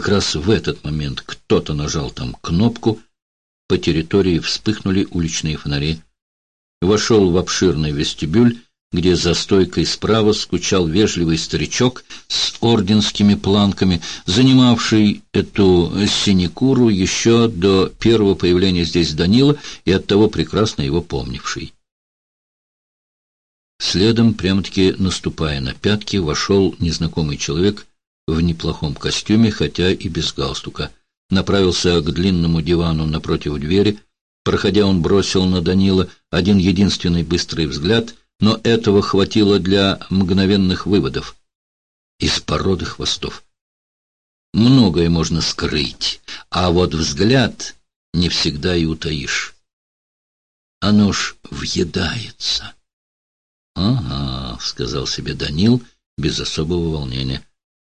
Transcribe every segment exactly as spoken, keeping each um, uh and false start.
Как раз в этот момент кто-то нажал там кнопку, по территории вспыхнули уличные фонари. Вошел в обширный вестибюль, где за стойкой справа скучал вежливый старичок с орденскими планками, занимавший эту синекуру еще до первого появления здесь Данила и оттого прекрасно его помнивший. Следом, прямо-таки наступая на пятки, вошел незнакомый человек в неплохом костюме, хотя и без галстука. Направился к длинному дивану напротив двери. Проходя, он бросил на Данила один единственный быстрый взгляд, но этого хватило для мгновенных выводов. Из породы хвостов. Многое можно скрыть, а вот взгляд не всегда и утаишь. Оно ж въедается. — Ага, — сказал себе Данил без особого волнения.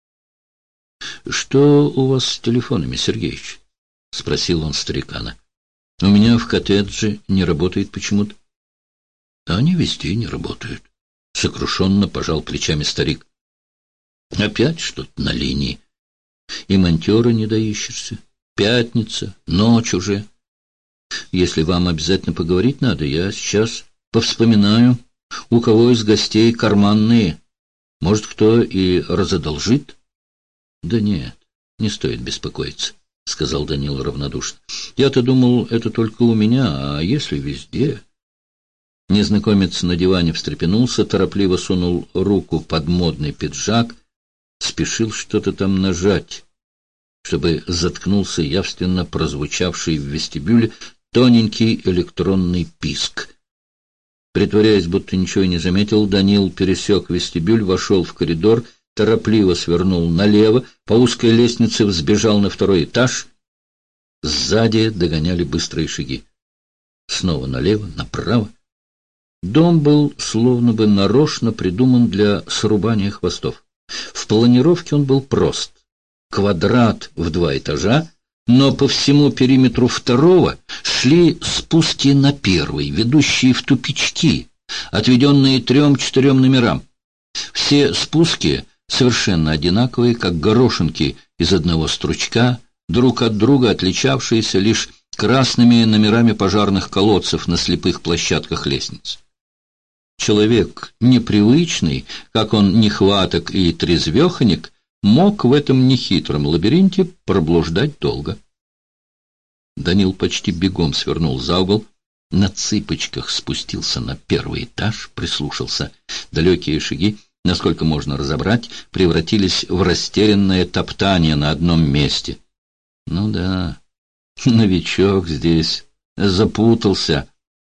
— Что у вас с телефонами, Сергеич? — спросил он старикана. — У меня в коттедже не работает почему-то. — Они везде не работают. Сокрушенно пожал плечами старик. — Опять что-то на линии. И монтера не доищешься. Пятница, ночь уже. Если вам обязательно поговорить надо, я сейчас повспоминаю, у кого из гостей карманные. Может, кто и разодолжит? — Да нет, не стоит беспокоиться, — сказал Данил равнодушно. — Я-то думал, это только у меня, а если везде... Незнакомец на диване встрепенулся, торопливо сунул руку под модный пиджак, спешил что-то там нажать, чтобы заткнулся явственно прозвучавший в вестибюле тоненький электронный писк. Притворяясь, будто ничего не заметил, Данил пересек вестибюль, вошел в коридор, торопливо свернул налево, по узкой лестнице взбежал на второй этаж. Сзади догоняли быстрые шаги. Снова налево, направо. Дом был словно бы нарочно придуман для срубания хвостов. В планировке он был прост. Квадрат в два этажа, но по всему периметру второго шли спуски на первый, ведущие в тупички, отведенные трем-четырем номерам. Все спуски совершенно одинаковые, как горошинки из одного стручка, друг от друга отличавшиеся лишь красными номерами пожарных колодцев на слепых площадках лестниц. Человек непривычный, как он нехваток и трезвеханик, мог в этом нехитром лабиринте проблуждать долго. Данил почти бегом свернул за угол, на цыпочках спустился на первый этаж, прислушался. Далекие шаги, насколько можно разобрать, превратились в растерянное топтание на одном месте. Ну да, новичок здесь, запутался.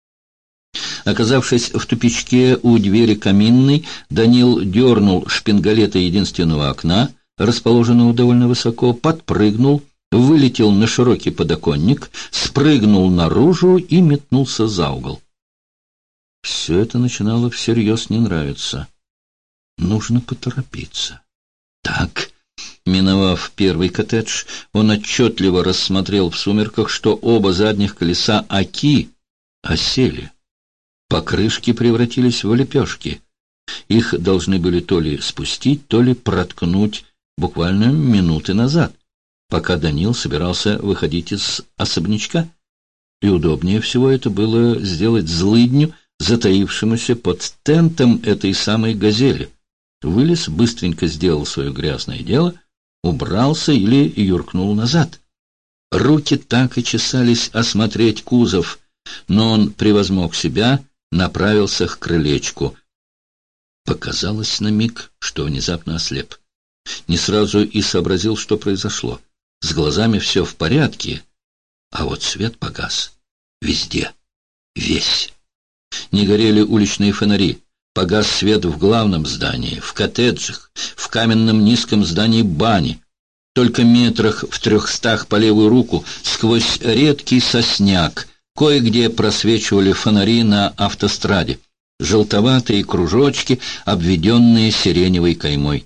Оказавшись в тупичке у двери каминной, Данил дернул шпингалета единственного окна, расположенного довольно высоко, подпрыгнул, вылетел на широкий подоконник, спрыгнул наружу и метнулся за угол. Все это начинало всерьез не нравиться. Нужно поторопиться. Так, миновав первый коттедж, он отчетливо рассмотрел в сумерках, что оба задних колеса оки осели. Покрышки превратились в лепешки. Их должны были то ли спустить, то ли проткнуть буквально минуты назад, пока Данил собирался выходить из особнячка. И удобнее всего это было сделать злыдню, затаившемуся под тентом этой самой газели. Вылез, быстренько сделал свое грязное дело, убрался или юркнул назад. Руки так и чесались осмотреть кузов, но он превозмог себя, направился к крылечку. Показалось на миг, что внезапно ослеп. Не сразу и сообразил, что произошло. С глазами все в порядке, а вот свет погас. Везде. Весь. Не горели уличные фонари. Погас свет в главном здании, в коттеджах, в каменном низком здании бани. Только метрах в трехстах по левую руку, сквозь редкий сосняк, кое-где просвечивали фонари на автостраде, желтоватые кружочки, обведенные сиреневой каймой.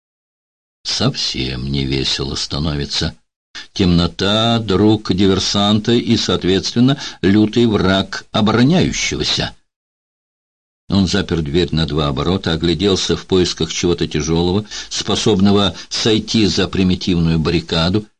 Совсем не весело становится. Темнота — друг диверсанта и, соответственно, лютый враг обороняющегося. Он запер дверь на два оборота, огляделся в поисках чего-то тяжелого, способного сойти за примитивную баррикаду.